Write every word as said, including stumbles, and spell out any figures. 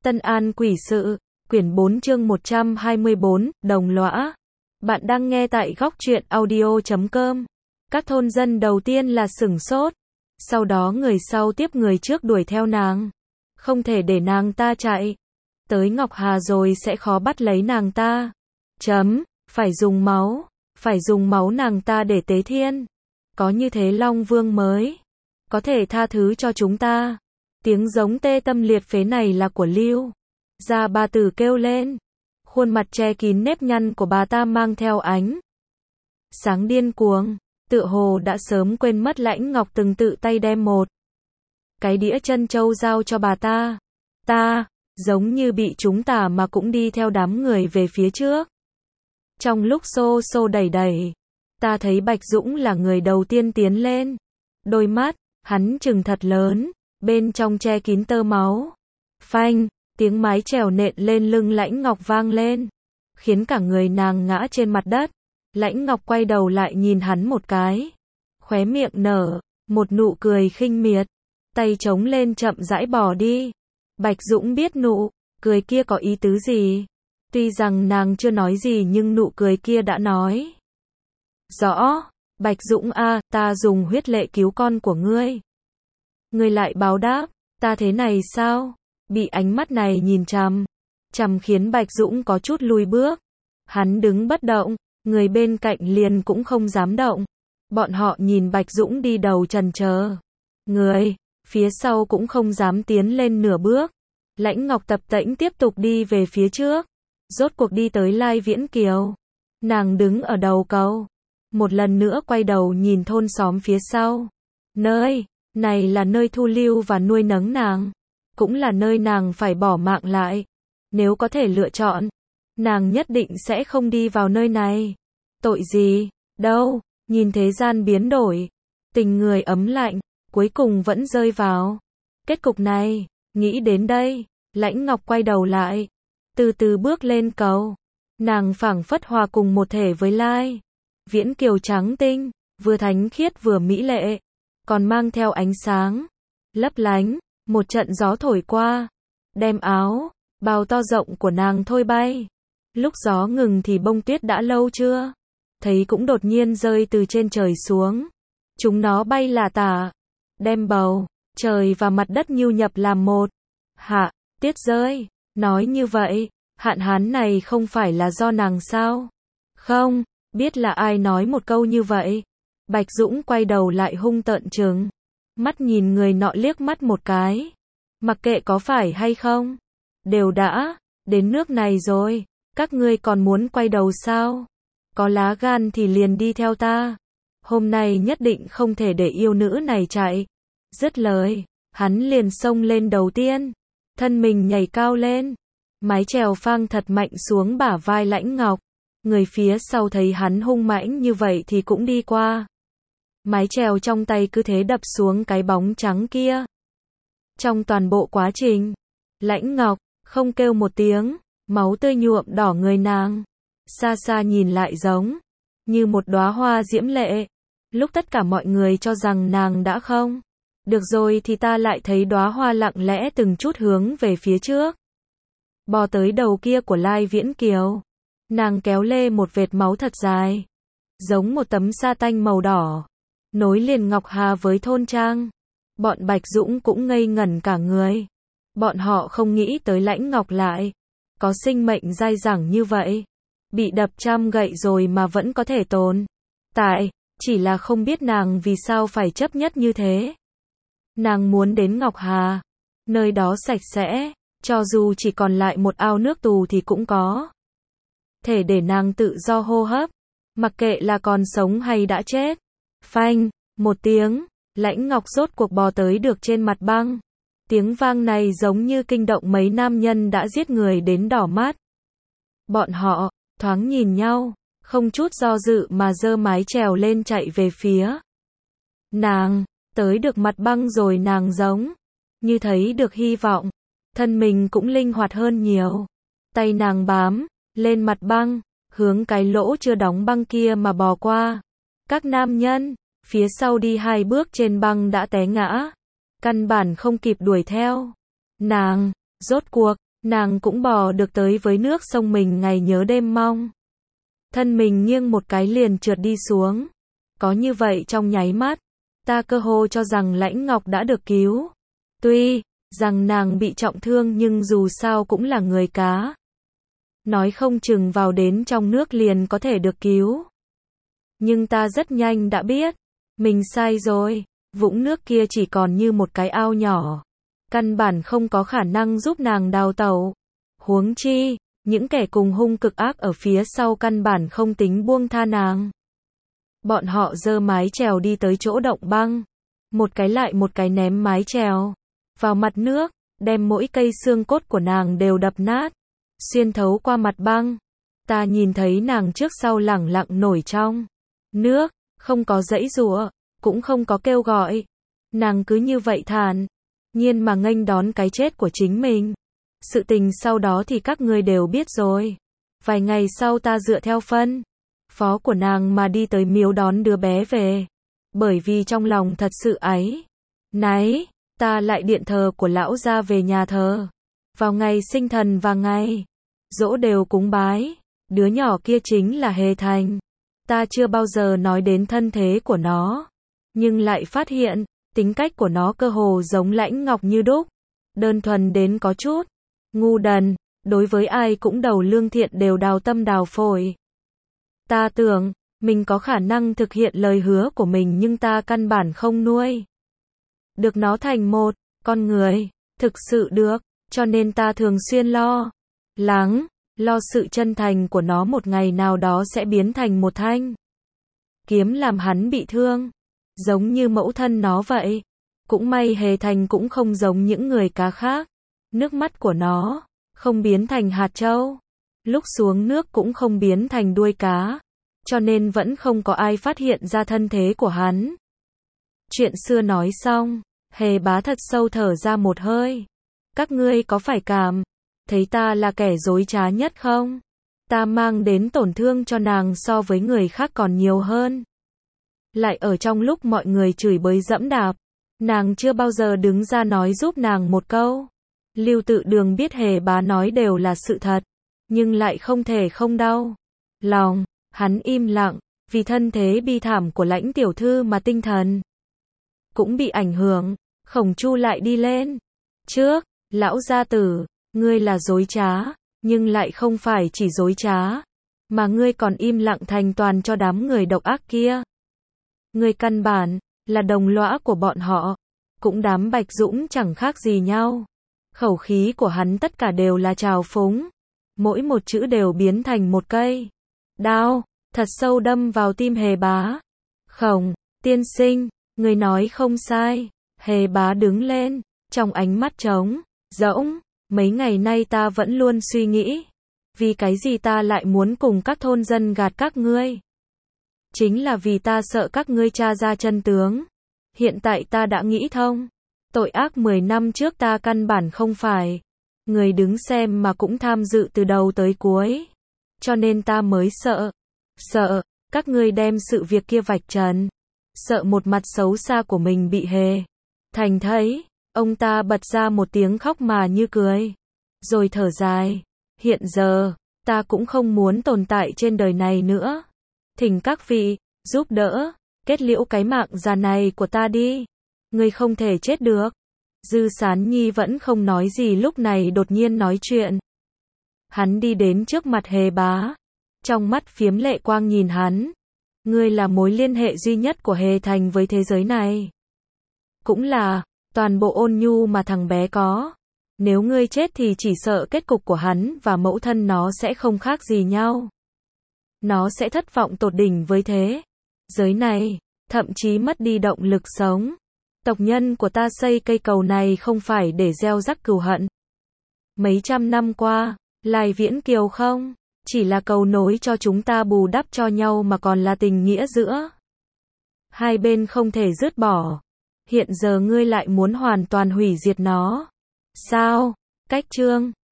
Tân An Quỷ Sự, quyển bốn chương một trăm hai mươi bốn, Đồng Lõa. Bạn đang nghe tại góc truyện audio chấm com. Các thôn dân đầu tiên là sửng sốt. Sau đó người sau tiếp người trước đuổi theo nàng. Không thể để nàng ta chạy. Tới Ngọc Hà rồi sẽ khó bắt lấy nàng ta. Chấm, phải dùng máu. Phải dùng máu nàng ta để tế thiên. Có như thế Long Vương mới có thể tha thứ cho chúng ta. Tiếng giống tê tâm liệt phế này là của Lưu gia bà tử kêu lên. Khuôn mặt che kín nếp nhăn của bà ta mang theo ánh sáng điên cuồng, tựa hồ đã sớm quên mất Lãnh Ngọc từng tự tay đem một cái đĩa chân châu giao cho bà ta. Ta, giống như bị trúng tà mà cũng đi theo đám người về phía trước. Trong lúc xô xô đẩy đẩy, ta thấy Bạch Dũng là người đầu tiên tiến lên. Đôi mắt hắn trừng thật lớn, bên trong che kín tơ máu. Phanh, tiếng mái chèo nện lên lưng Lãnh Ngọc vang lên, khiến cả người nàng ngã trên mặt đất. Lãnh Ngọc quay đầu lại nhìn hắn một cái, khóe miệng nở một nụ cười khinh miệt, tay chống lên chậm rãi bỏ đi. Bạch Dũng biết nụ cười kia có ý tứ gì, tuy rằng nàng chưa nói gì nhưng nụ cười kia đã nói rõ. Bạch Dũng a, ta dùng huyết lệ cứu con của ngươi, ngươi lại báo đáp ta thế này sao? Bị ánh mắt này nhìn chằm chằm khiến Bạch Dũng có chút lùi bước. Hắn đứng bất động, người bên cạnh liền cũng không dám động. Bọn họ nhìn Bạch Dũng đi đầu trần chờ, người phía sau cũng không dám tiến lên nửa bước. Lãnh Ngọc tập tễnh tiếp tục đi về phía trước, rốt cuộc đi tới Lai Viễn Kiều. Nàng đứng ở đầu cầu, một lần nữa quay đầu nhìn thôn xóm phía sau. Nơi này là nơi thu lưu và nuôi nấng nàng, cũng là nơi nàng phải bỏ mạng lại. Nếu có thể lựa chọn, nàng nhất định sẽ không đi vào nơi này. Tội gì đâu, nhìn thế gian biến đổi, tình người ấm lạnh, cuối cùng vẫn rơi vào kết cục này. Nghĩ đến đây, Lãnh Ngọc quay đầu lại, từ từ bước lên cầu. Nàng phảng phất hòa cùng một thể với Lai Viễn Kiều trắng tinh, vừa thánh khiết vừa mỹ lệ, còn mang theo ánh sáng lấp lánh. Một trận gió thổi qua, đem áo bào to rộng của nàng thôi bay. Lúc gió ngừng thì bông tuyết đã lâu chưa thấy cũng đột nhiên rơi từ trên trời xuống. Chúng nó bay lả tả, đem bầu trời và mặt đất nhu nhập làm một. Hạ tiết rơi. Nói như vậy, hạn hán này không phải là do nàng sao? Không biết là ai nói một câu như vậy. Bạch Dũng quay đầu lại hung tợn trừng mắt nhìn người nọ liếc mắt một cái. Mặc kệ có phải hay không, đều đã đến nước này rồi, các ngươi còn muốn quay đầu sao? Có lá gan thì liền đi theo ta. Hôm nay nhất định không thể để yêu nữ này chạy. Dứt lời, hắn liền xông lên đầu tiên, thân mình nhảy cao lên, mái chèo phang thật mạnh xuống bả vai Lãnh Ngọc. Người phía sau thấy hắn hung mãnh như vậy thì cũng đi qua. Mái chèo trong tay cứ thế đập xuống cái bóng trắng kia. Trong toàn bộ quá trình, Lãnh Ngọc không kêu một tiếng, máu tươi nhuộm đỏ người nàng. Xa xa nhìn lại giống như một đóa hoa diễm lệ. Lúc tất cả mọi người cho rằng nàng đã không được rồi thì ta lại thấy đóa hoa lặng lẽ từng chút hướng về phía trước, bò tới đầu kia của Lai Viễn Kiều. Nàng kéo lê một vệt máu thật dài, giống một tấm sa tanh màu đỏ, nối liền Ngọc Hà với thôn trang. Bọn Bạch Dũng cũng ngây ngẩn cả người. Bọn họ không nghĩ tới Lãnh Ngọc lại có sinh mệnh dai dẳng như vậy, bị đập trăm gậy rồi mà vẫn có thể tồn tại. Chỉ là không biết nàng vì sao phải chấp nhất như thế. Nàng muốn đến Ngọc Hà, nơi đó sạch sẽ, cho dù chỉ còn lại một ao nước tù thì cũng có thể để nàng tự do hô hấp, mặc kệ là còn sống hay đã chết. Phanh, một tiếng, Lãnh Ngọc rốt cuộc bò tới được trên mặt băng. Tiếng vang này giống như kinh động mấy nam nhân đã giết người đến đỏ mắt. Bọn họ thoáng nhìn nhau, không chút do dự mà giơ mái chèo lên chạy về phía nàng. Tới được mặt băng rồi nàng giống như thấy được hy vọng, thân mình cũng linh hoạt hơn nhiều. Tay nàng bám lên mặt băng, hướng cái lỗ chưa đóng băng kia mà bò qua. Các nam nhân phía sau đi hai bước trên băng đã té ngã, căn bản không kịp đuổi theo. Nàng, rốt cuộc, nàng cũng bò được tới với nước sông mình ngày nhớ đêm mong. Thân mình nghiêng một cái liền trượt đi xuống. Có như vậy trong nháy mắt, ta cơ hồ cho rằng Lãnh Ngọc đã được cứu. Tuy rằng nàng bị trọng thương nhưng dù sao cũng là người cá. Nói không chừng vào đến trong nước liền có thể được cứu. Nhưng ta rất nhanh đã biết, mình sai rồi, vũng nước kia chỉ còn như một cái ao nhỏ. Căn bản không có khả năng giúp nàng đào tẩu. Huống chi, những kẻ cùng hung cực ác ở phía sau căn bản không tính buông tha nàng. Bọn họ giơ mái chèo đi tới chỗ động băng. Một cái lại một cái ném mái chèo vào mặt nước, đem mỗi cây xương cốt của nàng đều đập nát, xuyên thấu qua mặt băng. Ta nhìn thấy nàng trước sau lẳng lặng nổi trong nước, không có giãy giụa, cũng không có kêu gọi. Nàng cứ như vậy thản nhiên mà nghênh đón cái chết của chính mình. Sự tình sau đó thì các ngươi đều biết rồi. Vài ngày sau ta dựa theo phân phó của nàng mà đi tới miếu đón đứa bé về. Bởi vì trong lòng thật sự áy náy, ta lại điện thờ của lão gia về nhà thờ. Vào ngày sinh thần và ngày giỗ đều cúng bái. Đứa nhỏ kia chính là Hề Thành. Ta chưa bao giờ nói đến thân thế của nó, nhưng lại phát hiện, tính cách của nó cơ hồ giống Lãnh Ngọc như đúc. Đơn thuần đến có chút ngu đần, đối với ai cũng đầu lương thiện đều đào tâm đào phổi. Ta tưởng, mình có khả năng thực hiện lời hứa của mình nhưng ta căn bản không nuôi được nó thành một con người thực sự được, cho nên ta thường xuyên lo lắng, lo sự chân thành của nó một ngày nào đó sẽ biến thành một thanh kiếm làm hắn bị thương, giống như mẫu thân nó vậy. Cũng may Hề Thành cũng không giống những người cá khác, nước mắt của nó không biến thành hạt châu, lúc xuống nước cũng không biến thành đuôi cá, cho nên vẫn không có ai phát hiện ra thân thế của hắn. Chuyện xưa nói xong, Hề Bá thật sâu thở ra một hơi. Các ngươi có phải cảm thấy ta là kẻ dối trá nhất không? Ta mang đến tổn thương cho nàng so với người khác còn nhiều hơn. Lại ở trong lúc mọi người chửi bới dẫm đạp, nàng chưa bao giờ đứng ra nói giúp nàng một câu. Lưu Tự Đường biết Hề Bá nói đều là sự thật, nhưng lại không thể không đau lòng. Hắn im lặng, vì thân thế bi thảm của Lãnh tiểu thư mà tinh thần cũng bị ảnh hưởng. Khổng Chu lại đi lên trước, lão gia tử, ngươi là dối trá, nhưng lại không phải chỉ dối trá, mà ngươi còn im lặng thành toàn cho đám người độc ác kia. Ngươi căn bản là đồng lõa của bọn họ, cũng đám Bạch Dũng chẳng khác gì nhau. Khẩu khí của hắn tất cả đều là trào phúng, mỗi một chữ đều biến thành một cây đao, thật sâu đâm vào tim Hề Bá. Khổng tiên sinh, người nói không sai. Hề Bá đứng lên, trong ánh mắt trống rỗng. Mấy ngày nay ta vẫn luôn suy nghĩ, vì cái gì ta lại muốn cùng các thôn dân gạt các ngươi? Chính là vì ta sợ các ngươi tra ra chân tướng. Hiện tại ta đã nghĩ thông, tội ác mười năm trước ta căn bản không phải người đứng xem mà cũng tham dự từ đầu tới cuối. Cho nên ta mới sợ, sợ các ngươi đem sự việc kia vạch trần, sợ một mặt xấu xa của mình bị Hề Thành thấy. Ông ta bật ra một tiếng khóc mà như cười, rồi thở dài. Hiện giờ, ta cũng không muốn tồn tại trên đời này nữa. Thỉnh các vị, giúp đỡ, kết liễu cái mạng già này của ta đi. Ngươi không thể chết được. Dư Sán Nhi vẫn không nói gì lúc này đột nhiên nói chuyện. Hắn đi đến trước mặt Hề Bá, trong mắt phiếm lệ quang nhìn hắn. Ngươi là mối liên hệ duy nhất của Hề Thành với thế giới này. Cũng là toàn bộ ôn nhu mà thằng bé có. Nếu ngươi chết thì chỉ sợ kết cục của hắn và mẫu thân nó sẽ không khác gì nhau. Nó sẽ thất vọng tột đỉnh với thế giới này, thậm chí mất đi động lực sống. Tộc nhân của ta xây cây cầu này không phải để gieo rắc cừu hận. Mấy trăm năm qua, Lai Viễn Kiều không chỉ là cầu nối cho chúng ta bù đắp cho nhau mà còn là tình nghĩa giữa hai bên không thể dứt bỏ. Hiện giờ ngươi lại muốn hoàn toàn hủy diệt nó. Sao? Cách chương